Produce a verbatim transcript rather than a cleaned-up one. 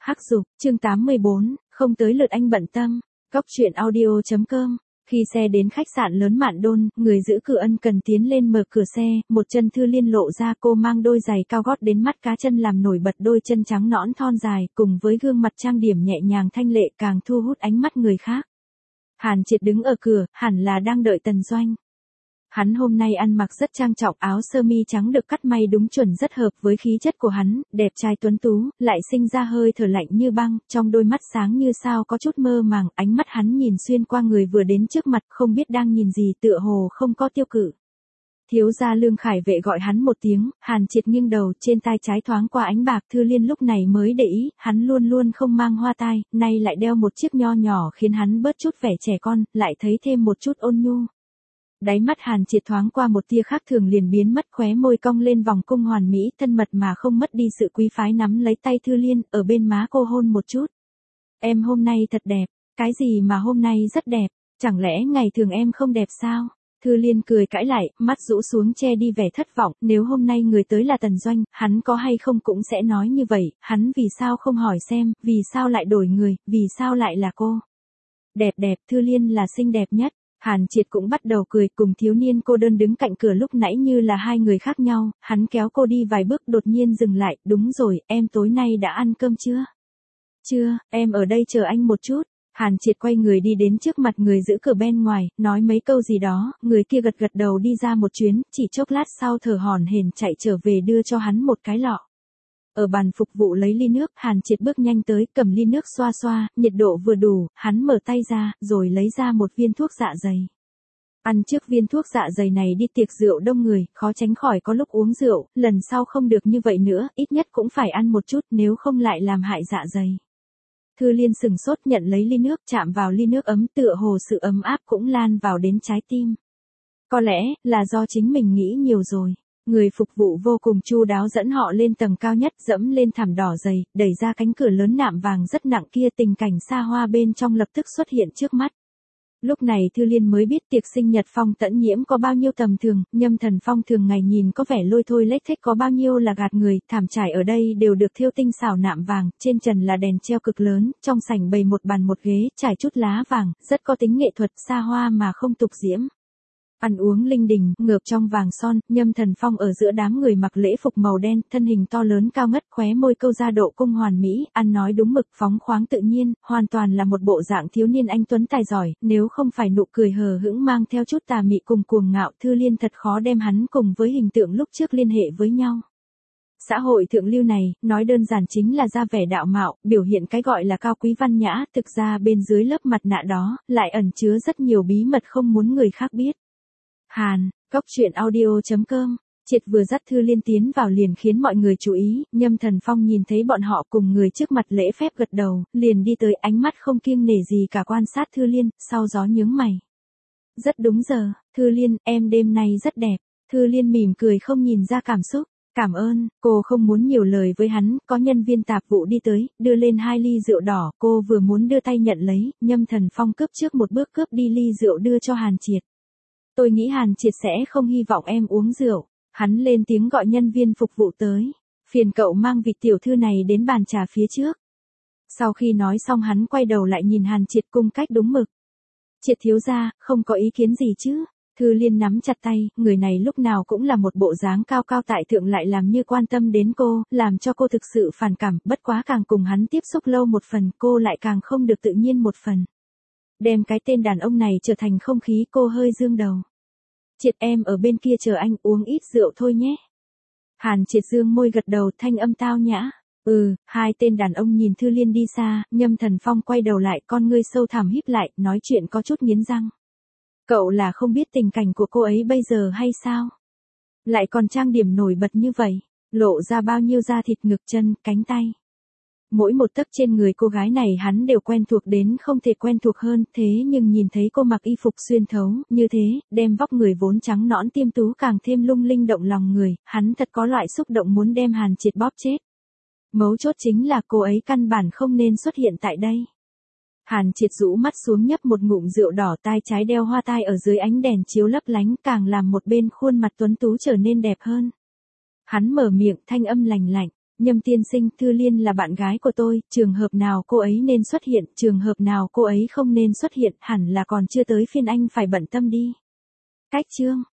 Hắc Dục, chương tám mươi bốn, không tới lượt anh bận tâm. Cóc truyện audio chấm com. Khi xe đến khách sạn lớn Mạn Đôn, người giữ cửa ân cần tiến lên mở cửa xe, một chân Thư Liên lộ ra, cô mang đôi giày cao gót đến mắt cá chân làm nổi bật đôi chân trắng nõn thon dài, cùng với gương mặt trang điểm nhẹ nhàng thanh lệ càng thu hút ánh mắt người khác. Hàn Triệt đứng ở cửa, hẳn là đang đợi Tần Doanh. Hắn hôm nay ăn mặc rất trang trọng, áo sơ mi trắng được cắt may đúng chuẩn rất hợp với khí chất của hắn, đẹp trai tuấn tú, lại sinh ra hơi thở lạnh như băng, trong đôi mắt sáng như sao có chút mơ màng, ánh mắt hắn nhìn xuyên qua người vừa đến trước mặt, không biết đang nhìn gì, tựa hồ không có tiêu cự. Thiếu gia Lương Khải Vệ gọi hắn một tiếng, Hàn Triệt nghiêng đầu, trên tai trái thoáng qua ánh bạc, Thư Liên lúc này mới để ý, hắn luôn luôn không mang hoa tai, nay lại đeo một chiếc nho nhỏ khiến hắn bớt chút vẻ trẻ con, lại thấy thêm một chút ôn nhu. Đáy mắt Hàn Triệt thoáng qua một tia khác thường liền biến mất, khóe môi cong lên vòng cung hoàn mỹ, thân mật mà không mất đi sự quý phái, nắm lấy tay Thư Liên, ở bên má cô hôn một chút. Em hôm nay thật đẹp. Cái gì mà hôm nay rất đẹp, chẳng lẽ ngày thường em không đẹp sao? Thư Liên cười cãi lại, mắt rũ xuống che đi vẻ thất vọng, nếu hôm nay người tới là Tần Doanh, hắn có hay không cũng sẽ nói như vậy, hắn vì sao không hỏi xem, vì sao lại đổi người, vì sao lại là cô? Đẹp đẹp, Thư Liên là xinh đẹp nhất. Hàn Triệt cũng bắt đầu cười, cùng thiếu niên cô đơn đứng cạnh cửa lúc nãy như là hai người khác nhau, hắn kéo cô đi vài bước đột nhiên dừng lại, đúng rồi, em tối nay đã ăn cơm chưa? Chưa, em ở đây chờ anh một chút. Hàn Triệt quay người đi đến trước mặt người giữ cửa bên ngoài, nói mấy câu gì đó, người kia gật gật đầu đi ra một chuyến, chỉ chốc lát sau thở hổn hển chạy trở về đưa cho hắn một cái lọ. Ở bàn phục vụ lấy ly nước, Hàn Triệt bước nhanh tới, cầm ly nước xoa xoa, nhiệt độ vừa đủ, hắn mở tay ra, rồi lấy ra một viên thuốc dạ dày. Ăn trước viên thuốc dạ dày này đi tiệc rượu đông người, khó tránh khỏi có lúc uống rượu, lần sau không được như vậy nữa, ít nhất cũng phải ăn một chút, nếu không lại làm hại dạ dày. Thư Liên sừng sốt nhận lấy ly nước, chạm vào ly nước ấm, tựa hồ sự ấm áp cũng lan vào đến trái tim. Có lẽ, là do chính mình nghĩ nhiều rồi. Người phục vụ vô cùng chu đáo dẫn họ lên tầng cao nhất, dẫm lên thảm đỏ dày, đẩy ra cánh cửa lớn nạm vàng rất nặng kia, tình cảnh xa hoa bên trong lập tức xuất hiện trước mắt. Lúc này Thư Liên mới biết tiệc sinh nhật Phong Tẫn Nhiễm có bao nhiêu tầm thường, Nhâm Thần Phong thường ngày nhìn có vẻ lôi thôi lếch thếch có bao nhiêu là gạt người, thảm trải ở đây đều được thêu tinh xảo nạm vàng, trên trần là đèn treo cực lớn, trong sảnh bày một bàn một ghế, trải chút lá vàng, rất có tính nghệ thuật, xa hoa mà không tục diễm. Ăn uống linh đình, ngợp trong vàng son, Nhâm Thần Phong ở giữa đám người mặc lễ phục màu đen, thân hình to lớn cao ngất, khóe môi câu ra độ cung hoàn mỹ, ăn nói đúng mực, phóng khoáng tự nhiên, hoàn toàn là một bộ dạng thiếu niên anh tuấn tài giỏi, nếu không phải nụ cười hờ hững mang theo chút tà mị cùng cuồng ngạo, Thư Liên thật khó đem hắn cùng với hình tượng lúc trước liên hệ với nhau. Xã hội thượng lưu này, nói đơn giản chính là ra vẻ đạo mạo, biểu hiện cái gọi là cao quý văn nhã, thực ra bên dưới lớp mặt nạ đó, lại ẩn chứa rất nhiều bí mật không muốn người khác biết. Hàn, Cóc truyện audio chấm com. Triệt vừa dắt Thư Liên tiến vào liền khiến mọi người chú ý, Nhâm Thần Phong nhìn thấy bọn họ cùng người trước mặt lễ phép gật đầu, liền đi tới, ánh mắt không kiêng nể gì cả quan sát Thư Liên, sau gió nhướng mày. Rất đúng giờ, Thư Liên, em đêm nay rất đẹp. Thư Liên mỉm cười không nhìn ra cảm xúc. Cảm ơn, cô không muốn nhiều lời với hắn, có nhân viên tạp vụ đi tới, đưa lên hai ly rượu đỏ, cô vừa muốn đưa tay nhận lấy, Nhâm Thần Phong cướp trước một bước cướp đi ly rượu đưa cho Hàn Triệt. Tôi nghĩ Hàn Triệt sẽ không hy vọng em uống rượu. Hắn lên tiếng gọi nhân viên phục vụ tới. Phiền cậu mang vị tiểu thư này đến bàn trà phía trước. Sau khi nói xong hắn quay đầu lại nhìn Hàn Triệt cung cách đúng mực. Triệt thiếu gia, không có ý kiến gì chứ? Thư Liên nắm chặt tay, người này lúc nào cũng là một bộ dáng cao cao tại thượng lại làm như quan tâm đến cô, làm cho cô thực sự phản cảm, bất quá càng cùng hắn tiếp xúc lâu một phần, cô lại càng không được tự nhiên một phần. Đem cái tên đàn ông này trở thành không khí, cô hơi dương đầu. Triệt, em ở bên kia chờ anh, uống ít rượu thôi nhé. Hàn Triệt dương môi gật đầu, thanh âm tao nhã. Ừ, hai tên đàn ông nhìn Thư Liên đi xa, Nhâm Thần Phong quay đầu lại, con ngươi sâu thẳm híp lại, nói chuyện có chút nghiến răng. Cậu là không biết tình cảnh của cô ấy bây giờ hay sao? Lại còn trang điểm nổi bật như vậy, lộ ra bao nhiêu da thịt ngực chân, cánh tay. Mỗi một tấc trên người cô gái này hắn đều quen thuộc đến không thể quen thuộc hơn, thế nhưng nhìn thấy cô mặc y phục xuyên thấu, như thế, đem vóc người vốn trắng nõn tiêm tú càng thêm lung linh động lòng người, hắn thật có loại xúc động muốn đem Hàn Triệt bóp chết. Mấu chốt chính là cô ấy căn bản không nên xuất hiện tại đây. Hàn Triệt rũ mắt xuống nhấp một ngụm rượu đỏ, tai trái đeo hoa tai ở dưới ánh đèn chiếu lấp lánh, càng làm một bên khuôn mặt tuấn tú trở nên đẹp hơn. Hắn mở miệng, thanh âm lành lạnh. Nhâm tiên sinh, Thư Liên là bạn gái của tôi, trường hợp nào cô ấy nên xuất hiện, trường hợp nào cô ấy không nên xuất hiện, hẳn là còn chưa tới phiên anh phải bận tâm đi. Cách chương